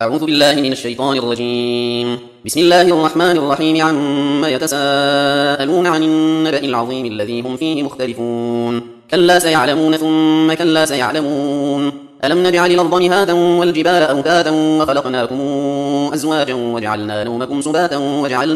أعوذ بالله من الشيطان الرجيم. بسم الله الرحمن الرحيم. عما يتساءلون عن النبأ العظيم الذي هم فيه مختلفون. كلا سيعلمون ثم كلا سيعلمون. ألم نجعل الأرض مهادا والجبال أوتادا وخلقناكم أزواجا وجعلنا نومكم سباتا وجعلنا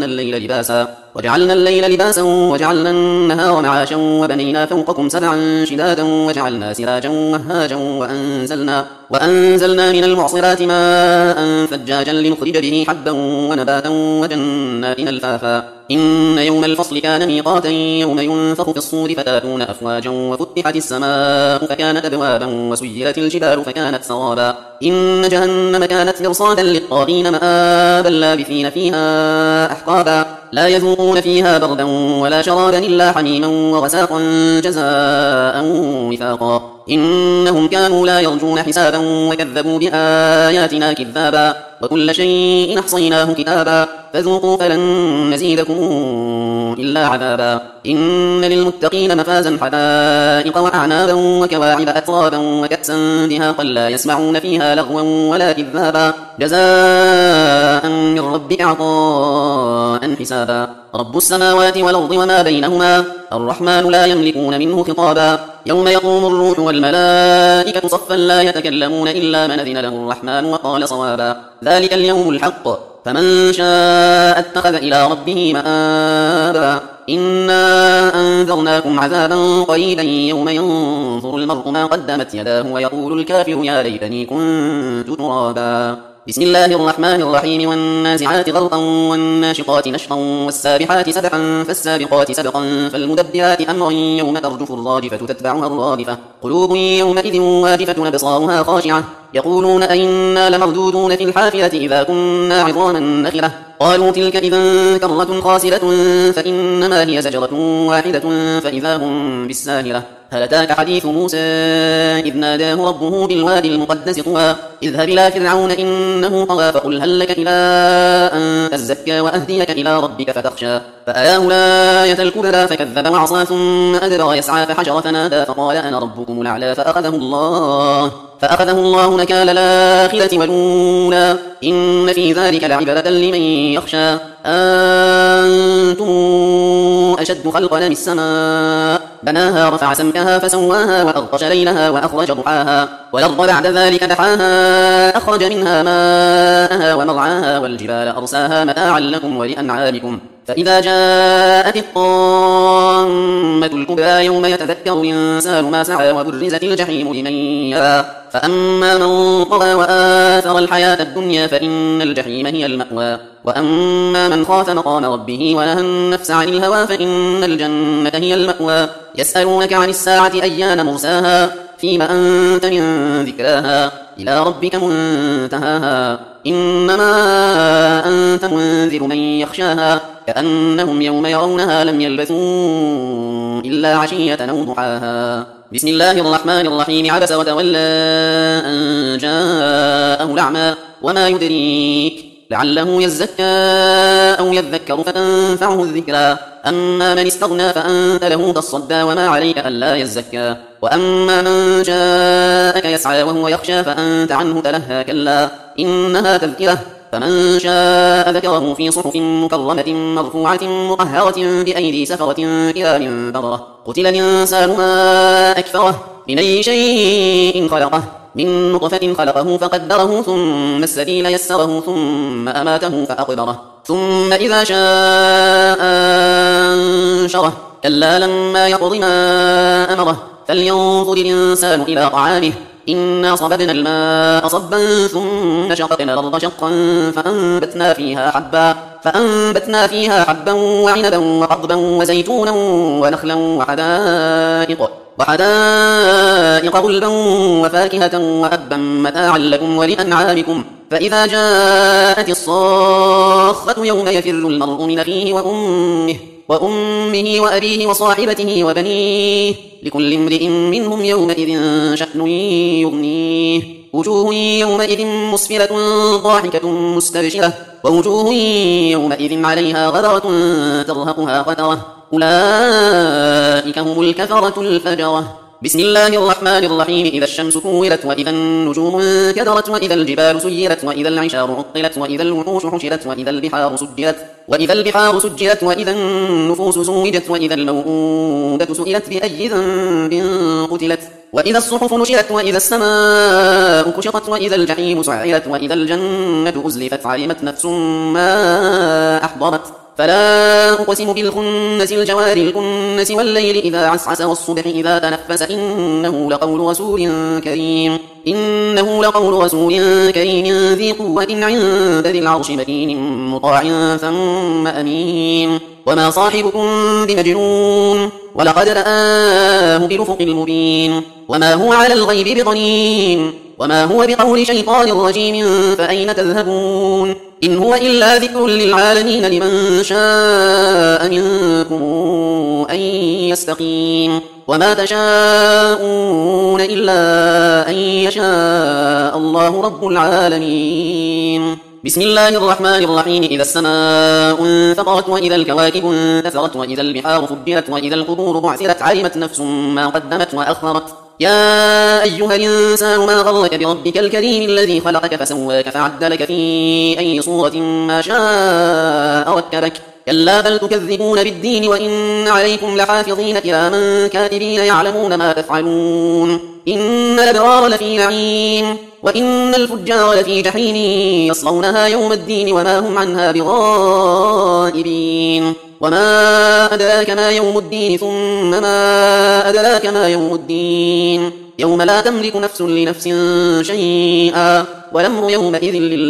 الليل لباسا وجعلنا النهار معاشا وبنينا فوقكم سبعا شدادا وجعلنا سراجا وهاجا وأنزلنا من المعصرات ماء ثجاجا لنخرج به حبا ونباتا وجنات ألفافا. إن يوم الفصل كان ميقاتا يوم ينفخ في الصور فتاتون أفواجا وفتحت السماء فكانت أبوابا وسيرت الجبال فكانت سرابا. إن جهنم كانت مرصادا للطاغين مآبا لابثين فيها أحقابا. لا يذوقون فيها بردا ولا شرابا إلا حميما وغساقا جزاء وفاقا. إنهم كانوا لا يرجون حسابا وكذبوا بآياتنا كذابا. وكل شيء أحصيناه كتابا فذوقوا فلن نزيدكم إلا عذابا. إن للمتقين مفازا حدائق وأعنابا وكواعب أترابا وكأسا دهاقا لا يسمعون فيها لغوا ولا كذابا. جزاء من ربك عطاء حسابا. رب السماوات والأرض وما بينهما الرحمن لا يملكون منه خطابا. يوم يقوم الروح والملائكة صفا لا يتكلمون إلا من أذن له الرحمن وقال صوابا. ذلك اليوم الحق فمن شاء اتخذ إلى ربه مآبا. إنا أنذرناكم عذابا قريبا يوم ينظر المرء ما قدمت يداه ويقول الكافر يا ليتني كنت ترابا. بسم الله الرحمن الرحيم. والنازعات غرقا والناشطات نشطا والسابحات سبحا فالسابقات سبقا فالمدبرات أمرا يوم ترجف الراجفة تتبعها الرادفة. قلوب يومئذ واجفة أبصارها خاشعة يقولون أئنا لمردودون في الحافرة إذا كنا عظاما نخرة. قالوا تلك إذا كرة خاسرة فإنما هي زجرة واحدة فإذا هم بالساهرة. هل أتاك حديث موسى إذ ناداه ربه بالوادي المقدس طوى اذهب إلى فرعون إنه طغى فقل هل لك إلى أن تزكى وأهديك إلى ربك فتخشى. فأراه الآية الكبرى فكذب وعصى ثم أدبر يسعى فحشر فنادى فقال أنا ربكم الأعلى فأخذه الله نكال الآخرة والأولى. إن في ذلك لعبرة لمن يخشى. أنتم أشد خلقا من السماء بناها رفع سمكها فسواها وأغطش ليلها وأخرج ضحاها والأرض بعد ذلك دحاها أخرج منها ماءها ومرعاها والجبال أرساها متاعا لكم ولأنعامكم. فإذا جاءت الطامة الكبرى يوم يتذكر الإنسان ما سعى وبرزت الجحيم لمن يرى. فأما من طغى وآثر الحياة الدنيا فإن الجحيم هي المأوى. وأما من خاف مقام ربه ونهى النفس عن الهوى فإن الجنة هي المأوى. يسألونك عن الساعة أيان مرساها فيما أنت من ذكراها إلى ربك منتهاها. إنما أنت منذر من يخشاها كأنهم يوم يرونها لم يلبثوا إلا عشية أو ضحاها. بسم الله الرحمن الرحيم. عبس وتولى أن جاءه الأعمى وما يدريك لعله يزكى أو يذكر فتنفعه الذكرى. أما من استغنى فأنت له تصدى وما عليك ألا يزكى. وأما من جاءك يسعى وهو يخشى فأنت عنه تلهى كلا إنها تذكرة فمن شاء ذكره في صحف مكرمة مرفوعة مطهرة بأيدي سفرة كرام بررة. قتل الإنسان ما أكفره من أي شيء خلقه من نطفة خلقه فقدره ثم السبيل يسره ثم أماته فأقبره ثم إذا شاء أنشره. كلا لما يقض ما أمره فلينظر الإنسان إلى طعامه إنا صببنا الماء صبا ثم شققنا الأرض شقا فأنبتنا فيها حبا وعنبا وقضبا وزيتونا ونخلا وحدائق غلبا وفاكهة وأبا متاعا لكم ولأنعامكم. فإذا جاءت الصاخة يوم يفر المرء من أخيه وأمه وأبيه وصاحبته وبنيه لكل امرئ منهم يومئذ شأن يغنيه. وجوه يومئذ مسفرة ضاحكة مستبشرة ووجوه يومئذ عليها غبرة ترهقها قترة. أولئك هم الكفرة الفجرة. بسم الله الرحمن الرحيم إذا الشمس كورت وإذا النجوم انكدرت وإذا الجبال سيرت وإذا العشار عطلت وإذا الوحوش حشرت وإذا البحار سجرت وإذا النفوس زوجت وإذا الموءودة سئلت بأي ذنب قتلت وإذا الصحف نشرت وإذا السماء كشطت وإذا الجحيم سعرت وإذا الجنة أزلفت علمت نفس ما أحضرت فلا أقسم بالخنس الجوار الكنس والليل إذا عسعس والصبح إذا تنفس إنه لقول رسول كريم ذي قوة عند ذي العرش مكين مطاع ثم أمين وما صاحبكم بمجنون ولقد رآه بالأفق المبين وما هو على الغيب بضنين وما هو بقول شيطان رجيم فأين تذهبون إن هو إلا ذكر للعالمين لمن شاء منكم أن يستقيم وما تشاءون إلا أن يشاء الله رب العالمين بسم الله الرحمن الرحيم إذا السماء انفطرت وإذا الكواكب انتثرت وإذا البحار فجرت وإذا القبور بعثرت علمت نفس ما قدمت وأخرت يا أيها الإنسان ما غرك بربك الكريم الذي خلقك فسواك فعدلك في أي صورة ما شاء ركبك كلا بل تكذبون بالدين وإن عليكم لحافظين كراما كاتبين يعلمون ما تفعلون إن الأبرار لفي نعيم وإن الفجار لفي جحيم يصلونها يوم الدين وما هم عنها بغائبين وما أدراك ما يوم الدين ثم ما أدراك ما يوم الدين يوم لا تملك نفس لنفس شيئا والأمر يومئذ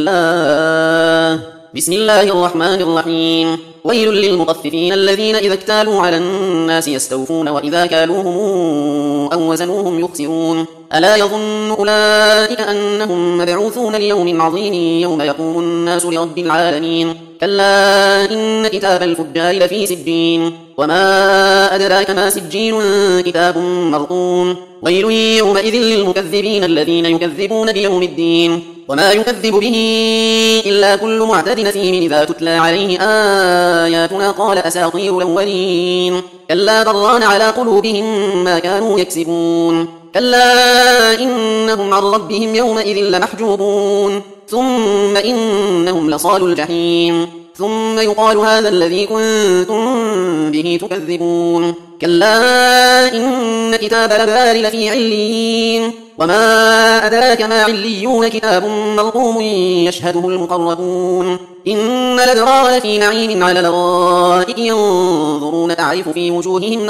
لله بسم الله الرحمن الرحيم ويل للمطففين الذين إذا اكتالوا على الناس يستوفون وإذا كالوهم أو وزنوهم يخسرون ألا يظن أولئك أنهم مبعوثون ليوم عظيم يوم يقوم الناس لرب العالمين كلا إن كتاب الفجار لفي سجين وما أدراك ما سجين كتاب مرقوم ويل يومئذ للمكذبين الذين يكذبون بيوم الدين وما يكذب به إلا كل معتد نثيم إذا تتلى عليه آياتنا قال أساطير الأولين كلا بران على قلوبهم ما كانوا يكسبون كلا إنهم عن ربهم يومئذ لمحجوبون ثم إنهم لصالوا الجحيم ثم يقال هذا الذي كنتم به تكذبون كلا إن كتاب الأبرار لفي عليين وما أدراك ما عليون كتاب مرقوم يشهده المقربون إن الأبرار لفي نعيم على الأرائك ينظرون تعرف في وجوههم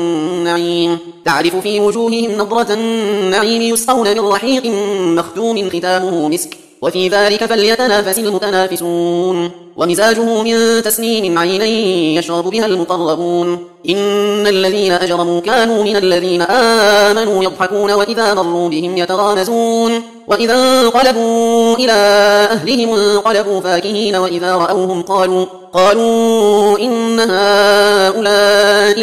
نضرة النعيم يسقون من رحيق مختوم ختامه مسك وفي ذلك فليتنافس المتنافسون ومزاجه من تسنيم عينا يشرب بها المقربون إن الذين أجرموا كانوا من الذين آمنوا يضحكون وإذا مروا بهم يتغامزون وإذا انقلبوا إلى أهلهم انقلبوا فاكهين وإذا رأوهم قالوا إن هؤلاء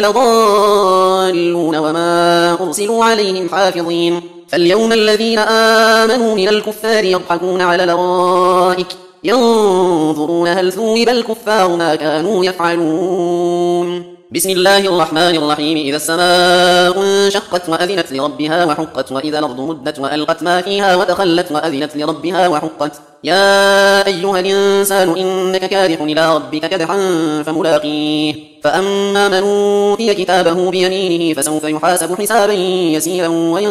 لضالون وما أرسلوا عليهم حافظين فاليوم الذين آمنوا من الكفار يضحكون على الأرائك ينظرون هل ثوب الكفار ما كانوا يفعلون بسم الله الرحمن الرحيم إذا السماء انشقت وأذنت لربها وحقت وإذا الأرض مدت وألقت ما فيها وتخلت وأذنت لربها وحقت يا أيها الإنسان إنك كادح إلى ربك كدحا فملاقيه فأما من أوتي كتابه بيمينه فسوف يحاسب حسابا يسيرا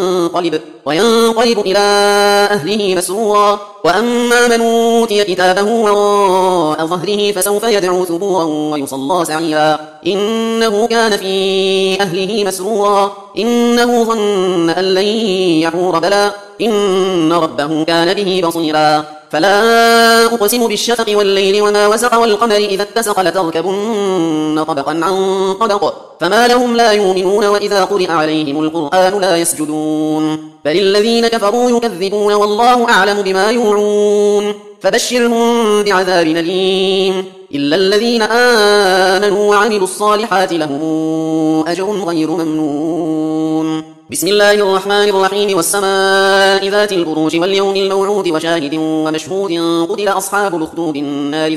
وينقلب إلى أهله مسرورا وأما من أوتي كتابه وراء ظهره فسوف يدعو ثبورا ويصلى سعيرا إنه كان في أهله مسرورا إنه ظن أن لن يحور بلى إن ربه كان به بصيرا فلا أقسم بالشفق والليل وما وسق والقمر إذا اتسق لتركبن طبقا عن طبق فما لهم لا يؤمنون وإذا قرئ عليهم القرآن لا يسجدون بل الذين كفروا يكذبون والله أعلم بما يوعون فبشرهم بعذاب أليم إلا الذين آمنوا وعملوا الصالحات لهم أجر غير ممنون بسم الله الرحمن الرحيم والسماء ذات البروج واليوم الموعود وشاهد ومشهود قتل أصحاب الأخدود النار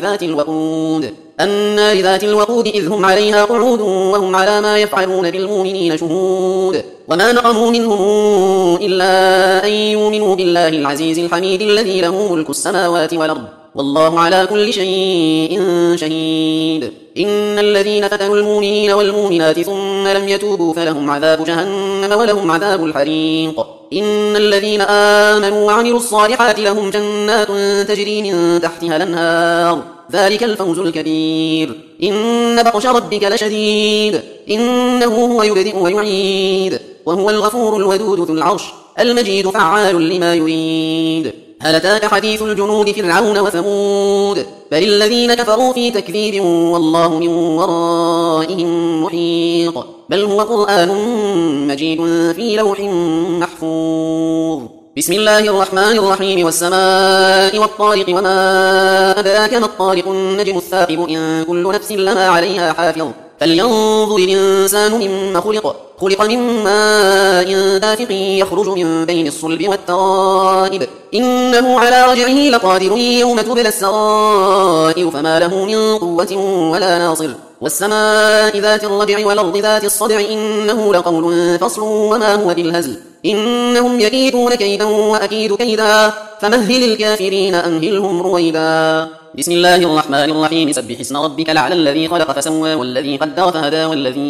ذات الوقود إذ هم عليها قعود وهم على ما يفعلون بالمؤمنين شهود وما نقموا منهم إلا أن يؤمنوا بالله العزيز الحميد الذي له ملك السماوات والأرض والله على كل شيء شهيد. إن الذين فتنوا المؤمنين والمؤمنات ثم لم يتوبوا فلهم عذاب جهنم ولهم عذاب الحريق. إن الذين آمنوا وعملوا الصالحات لهم جنات تجري من تحتها الأنهار ذلك الفوز الكبير. إن بطش ربك لشديد إنه هو يبدئ ويعيد وهو الغفور الودود ذو العرش المجيد فعال لما يريد. هل أتاك حديث الجنود فرعون وثمود بل الذين كفروا في تكذيب والله من ورائهم محيط بل هو قرآن مجيد في لوح محفوظ. بسم الله الرحمن الرحيم والسماء والطارق وما أدراك ما الطارق النجم الثاقب إن كل نفس لما عليها حافظ فلينظر الإنسان مما خلق من ماء دافق يخرج من بين الصلب والترائب إنه على رجعه لقادر يوم تبلى السرائر فما له من قوة ولا ناصر. والسماء ذات الرجع والأرض ذات الصدع إنه لقول فصل وما هو بالهزل إنهم يكيدون كيدا وأكيد كيدا فمهل الكافرين أمهلهم رويدا. بسم الله الرحمن الرحيم سبح اسم ربك الأعلى الذي خلق فسوى والذي قدر فهدى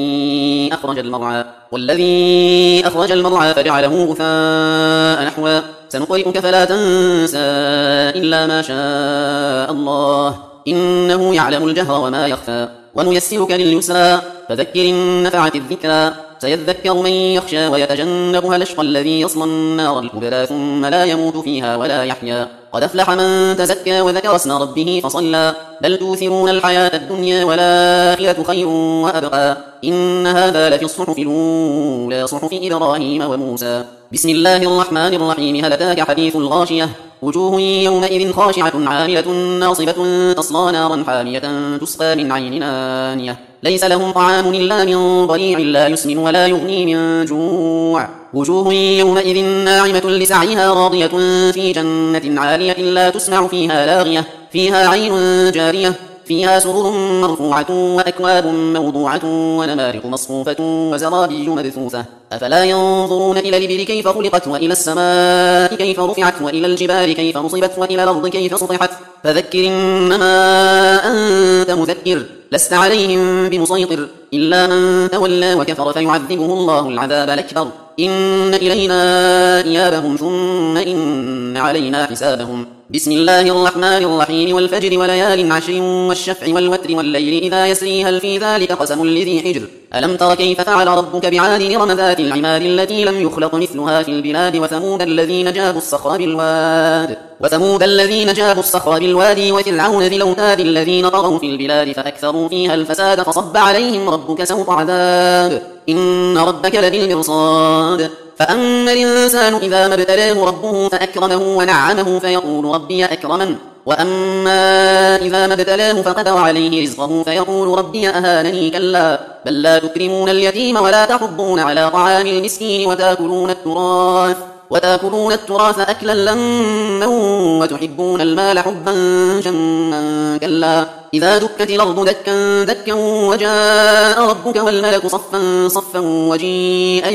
والذي أخرج المرعى فجعله غثاء نحوا سنقرئك فلا تنسى إلا ما شاء الله إنه يعلم الجهر وما يخفى ونيسرك لليسرى فذكر إن نفعت الذكرى سيذكر من يخشى ويتجنبها الأشقى الذي يصلى النار الكبرى ثم لا يموت فيها ولا يحيا قد أفلح من تزكى وذكر اسم ربه فصلى بل توثرون الحياة الدنيا والآخرة خير وأبقى إن هذا لفي الصحف الأولى صحف إبراهيم وموسى. بسم الله الرحمن الرحيم هل أتاك حديث الغاشية وجوه يومئذ خاشعة عاملة ناصبة تصلى نارا حامية تسقى من عين آنية ليس لهم طعام إلا من ضريع لا يسمن ولا يغني من جوع وجوه يومئذ ناعمة لسعيها راضية في جنة عالية لا تسمع فيها لاغية فيها عين جارية فيها سرر مرفوعة وأكواب موضوعة ونمارق مصفوفة وزرابي مبثوثة أفلا ينظرون إلى الإبل كيف خلقت وإلى السماء كيف رفعت وإلى الجبال كيف نصبت وإلى الأرض كيف سطحت فذكر إنما أنت مذكر لست عليهم بمسيطر إلا من تولى وكفر فيعذبه الله العذاب الأكبر إن إلينا إيابهم ثم إن علينا حسابهم. بسم الله الرحمن الرحيم والفجر وليال عشر والشفع والوتر والليل إذا يسري هل في ذلك قسم لذي حجر ألم تر كيف فعل ربك بعاد إرم ذات العماد التي لم يخلق مثلها في البلاد وثمود الذين جابوا الصخر بالواد وفرعون ذي الأوتاد الذين طغوا في البلاد فأكثروا فيها الفساد فصب عليهم ربك سوط عذاب إن ربك لبالمرصاد. فأما الإنسان إذا ما ابتلاه ربه فأكرمه ونعمه فيقول ربي أكرمن وأما إذا ما ابتلاه فقدر عليه رزقه فيقول ربي أهانني كلا بل لا تكرمون اليتيم ولا تحضون على طعام المسكين وتأكلون التراث أكلا لما وتحبون المال حبا جما كلا إذا دكت الأرض دكا دكا وجاء ربك والملك صفا صفا وجيء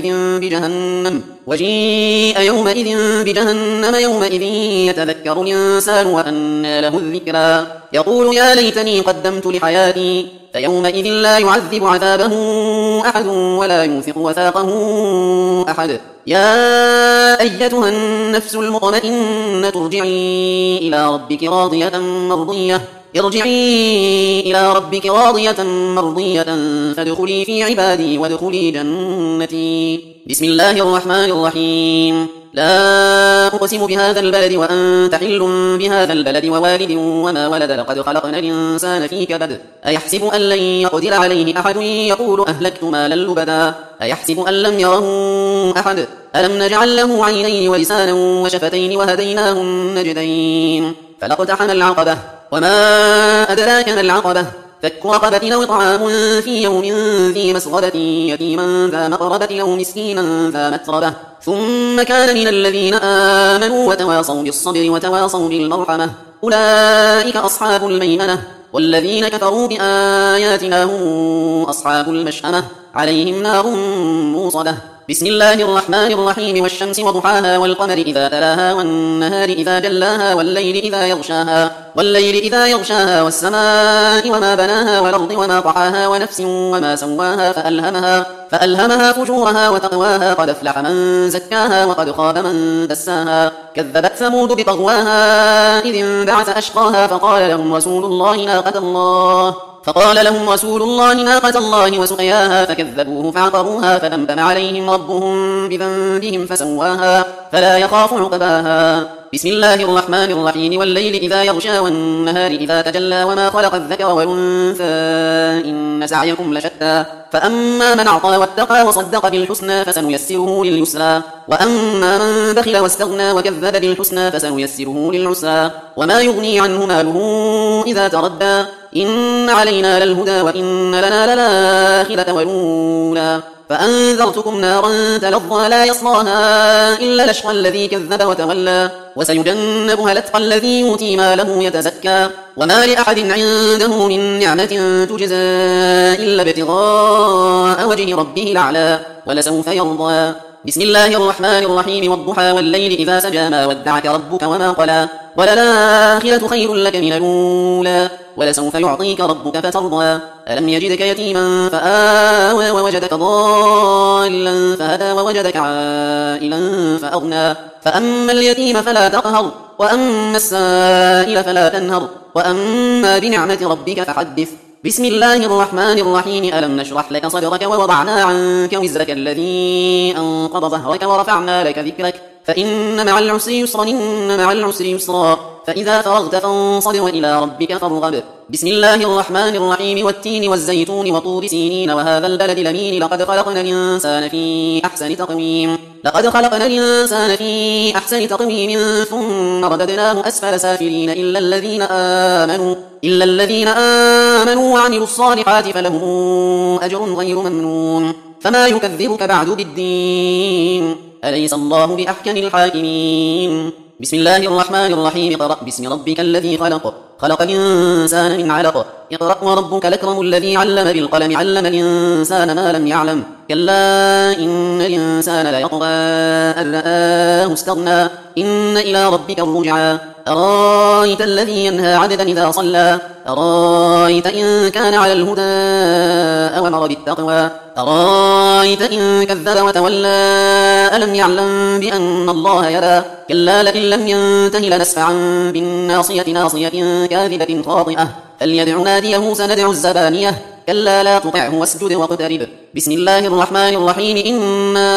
يومئذ بجهنم يومئذ يتذكر الإنسان وأنى له الذكرى يقول يا ليتني قدمت لحياتي فيومئذ لا يعذب عذابه أحد ولا يوثق وثاقه أحد. يا أيتها النفس المطمئنة ارجعي إلى ربك راضية مرضية فادخلي في عبادي وادخلي جنتي. بسم الله الرحمن الرحيم لا أقسم بهذا البلد وأنت حل بهذا البلد ووالد وما ولد لقد خلقنا الإنسان في كبد أيحسب أن لن يقدر عليه أحد يقول أهلكت مالا لبدا أيحسب أن لم يره أحد ألم نجعل له عينين ولسانا وشفتين وهديناه النجدين فلاقتحم العقبة وما أدراك ما العقبة فك رقبة أو إطعام في يوم ذي مسغبة يتيما ذا مقربة أو مسكينا ذا متربة ثم كان من الذين آمنوا وتواصوا بالصبر وتواصوا بالمرحمة أولئك أصحاب الميمنة والذين كفروا بآياتنا هم أصحاب المشأمة عليهم نار موصدة بسم الله الرحمن الرحيم والشمس وضحاها والقمر إذا تلاها والنهار إذا جلاها والليل إذا يغشاها والسماء وما بناها والأرض وما طحاها ونفس وما سواها فألهمها فجورها وتقواها قد أفلح من زكاها وقد خاب من دساها كذبت ثمود بطغواها إذ انبعث أشقاها فقال لهم رسول الله ناقة الله وسقياها فكذبوه فعقروها فدمدم عليهم ربهم بذنبهم فسواها فلا يخاف عقباها بسم الله الرحمن الرحيم والليل إذا يغشى والنهار إذا تجلى وما خلق الذكر والأنثى إن سعيكم لشتى فأما من أعطى واتقى وصدق بالحسنى فسنيسره لليسرى وأما من بخل واستغنى وكذب بالحسنى فسنيسره للعسرى وما يغني عنه ماله إذا تردى إن علينا للهدى وإن لنا للآخرة والأولى فأنذرتكم نارا تلظى لا يصلاها إلا الأشقى الذي كذب وتولى وسيجنبها الأتقى الذي يؤتي ماله يتزكى وما لأحد عنده من نعمة تجزى إلا ابتغاء وجه ربه الأعلى ولسوف يرضى بسم الله الرحمن الرحيم والضحى والليل إذا سجى ما ودعك ربك وما قلى وللآخرة خير لك من الأولى ولسوف يعطيك ربك فترضى ألم يجدك يتيما فآوى ووجدك ضالا فهدى ووجدك عائلا فأغنى فأما اليتيم فلا تقهر وأما السائل فلا تنهر وأما بنعمة ربك فحدث بسم الله الرحمن الرحيم ألم نشرح لك صدرك ووضعنا عنك وزرك الذي أنقض ظهرك ورفعنا لك ذكرك فإن مع العسر يسرا إن مع العسر يسرا فإذا فرغت فانصب وإلى ربك فارغب بسم الله الرحمن الرحيم والتين والزيتون وطور سينين وهذا البلد الأمين لقد خلقنا الإنسان في أحسن تقويم ثم رددناه أسفل سافلين إلا الذين آمنوا وعملوا الصالحات فلهم أجر غير ممنون فما يكذبك بعد بالدين أليس الله بأحكم الحاكمين بسم الله الرحمن الرحيم اقرأ باسم ربك الذي خلق الإنسان من علق اقرأ وربك الأكرم الذي علم بالقلم علم الإنسان ما لم يعلم كلا إن الإنسان ليطغى أن رآه استغنى إن إلى ربك الرجعى أرايت الذي ينهى عبدا إذا صلى أرايت إن كان على الهدى أو أمر بالتقوى أرايت إن كذب وتولى ألم يعلم بأن الله يرى كلا لئن لم ينته لنسفعا بالناصية ناصية كاذبة خاطئة فليدع ناديه سندع الزبانية كلا لا تطعه واسجد واقترب بسم الله الرحمن الرحيم إنا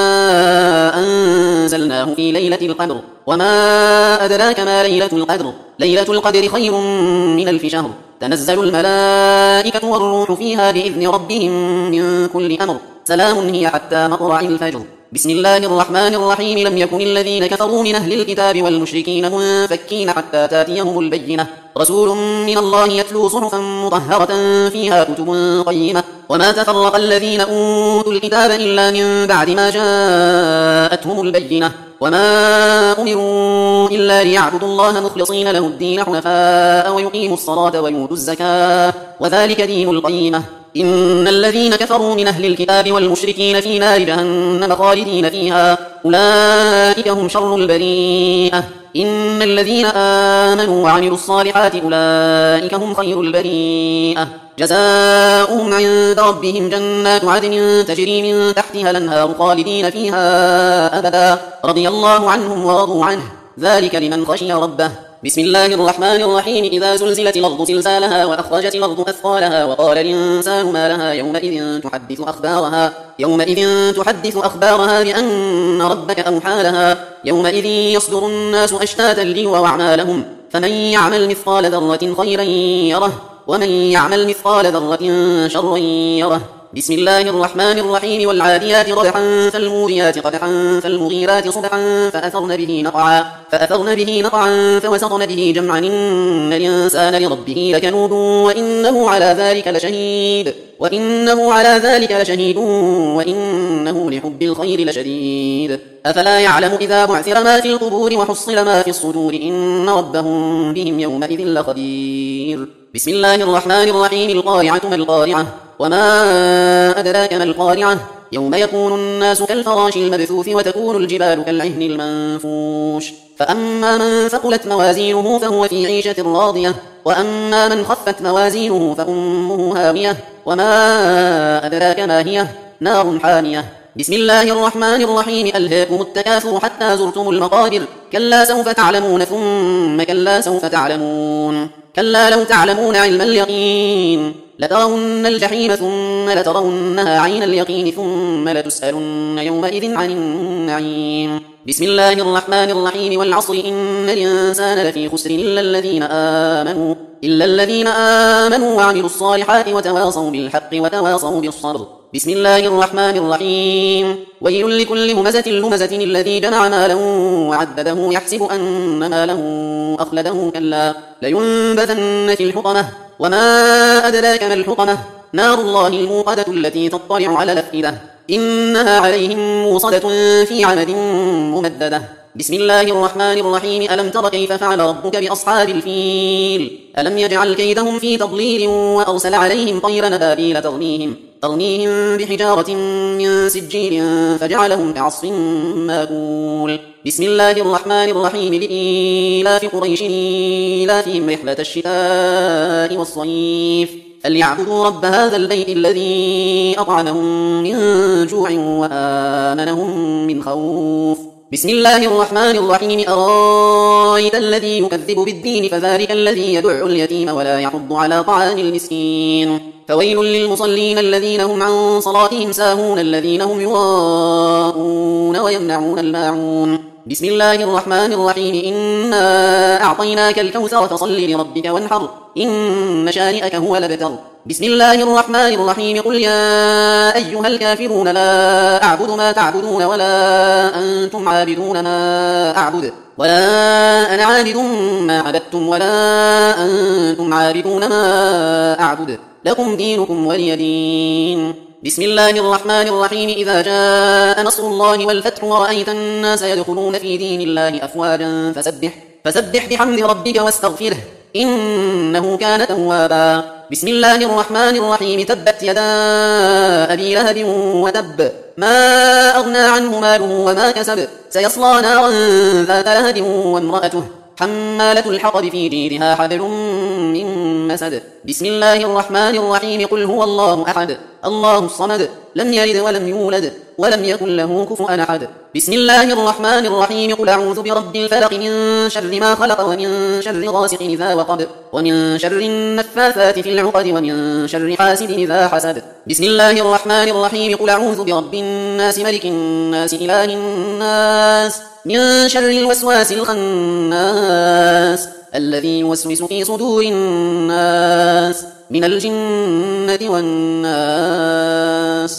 أنزلناه في ليلة القدر وما أدراك ما ليلة القدر خير من 1000 شهر تنزل الملائكة والروح فيها بإذن ربهم من كل أمر سلام هي حتى مطلع الفجر بسم الله الرحمن الرحيم لم يكن الذين كفروا من أهل الكتاب والمشركين منفكين حتى تاتيهم البينة رسول من الله يتلو صحفا مطهرة فيها كتب قيمة وما تفرق الذين أوتوا الكتاب إلا من بعد ما جاءتهم البينة وما أمروا إلا ليعبدوا الله مخلصين له الدين حنفاء ويقيموا الصلاة ويؤتوا الزكاة وذلك دين القيمة إن الذين كفروا من أهل الكتاب والمشركين في نار جهنم خالدين فيها أولئك هم شر البريئة إن الذين آمنوا وعملوا الصالحات أولئك هم خير البريئة جزاؤهم عند ربهم جنات عدن تجري من تحتها الأنهار خالدين فيها أبدا رضي الله عنهم ورضوا عنه ذلك لمن خشي ربه بسم الله الرحمن الرحيم إذا زلزلت الأرض زلزالها وأخرجت الأرض أثقالها وقال الإنسان ما لها يومئذ تحدث أخبارها بأن ربك أوحى لها يومئذ يصدر الناس أشتاتا ليروا أعمالهم فمن يعمل مثقال ذرة خيرا يره ومن يعمل مثقال ذرة شرا يره بسم الله الرحمن الرحيم والعاديات ضبحا فالموريات قدحا فالمغيرات صبحا فأثرن به نقعا فوسطن به جمعا إن الإنسان لربه لكنود وإنه على ذلك لشهيد وإنه لحب الخير لشديد أفلا يعلم إذا بعثر ما في القبور وحصل ما في الصدور إن ربهم بهم يومئذ لخبير بسم الله الرحمن الرحيم القارعة ما القارعة وما أدراك ما القارعة يوم يكون الناس كالفراش المبثوث وتكون الجبال كالعهن المنفوش فأما من ثقلت موازينه فهو في عيشة راضية وأما من خفت موازينه فأمه هاوية وما أدراك ما هي نار حامية بسم الله الرحمن الرحيم ألهاكم التكاثر حتى زرتم المقابر كلا سوف تعلمون ثم كلا سوف تعلمون كلا لو تعلمون علم اليقين لترون الجحيم ثم لترونها عين اليقين ثم لتسألن يومئذ عن النعيم بسم الله الرحمن الرحيم والعصر إن الإنسان لفي خسر إلا الذين آمنوا وعملوا الصالحات وتواصوا بالحق وتواصوا بالصبر بسم الله الرحمن الرحيم ويل لكل همزة لمزة الذي جمع مالا وعدده يحسب أن ماله أخلده كلا لينبذن في الحطمة وما أدراك ما الحطمة نار الله الموقدة التي تطلع على الأفئدة إنها عليهم موصدة في عمد ممددة بسم الله الرحمن الرحيم ألم تر كيف فعل ربك بأصحاب الفيل ألم يجعل كيدهم في تضليل وأرسل عليهم طيرا أبابيل ترميهم بحجارة من سجيل فجعلهم كعصف ماكول بسم الله الرحمن الرحيم لإيلاف قريش إيلافهم رحلة الشتاء والصيف فليعبدوا رب هذا البيت الذي أطعمهم من جوع وآمنهم من خوف بسم الله الرحمن الرحيم أرايت الذي يكذب بالدين فذلك الذي يدع اليتيم ولا يحض على طعام المسكين فويل للمصلين الذين هم عن صلاتهم ساهون الذين هم يراءون ويمنعون الماعون بسم الله الرحمن الرحيم إنا أعطيناك الكوثر فصل لربك وانحر إن شانئك هو الأبتر بسم الله الرحمن الرحيم قل يا أيها الكافرون لا أعبد ما تعبدون ولا أنتم عابدون ما أعبد ولا أنا عابد ما عبدتم ولا أنتم عابدون ما أعبد لكم دينكم ولي دين بسم الله الرحمن الرحيم إذا جاء نصر الله والفتح ورأيت الناس يدخلون في دين الله أفواجا فسبح بحمد ربك واستغفره إنه كان توابا بسم الله الرحمن الرحيم تبت يدا أبي لهب وتب ما أغنى عنه ماله وما كسب سيصلى نارا ذات لهب وامرأته حمالة الحطب في جيدها حبل من مسد بسم الله الرحمن الرحيم قل هو الله أحد الله الصمد لم يلد ولم يولد ولم يكن له كفوا أحد بسم الله الرحمن الرحيم قل أعوذ برب الفلق من شر ما خلق ومن شر غاسق إذا وقب ومن شر النفاثات في العقد ومن شر حاسد إذا حسد بسم الله الرحمن الرحيم قل أعوذ برب الناس ملك الناس إله الناس من شر الوسواس الخناس الذي يوسوس في صدور الناس من الجنة والناس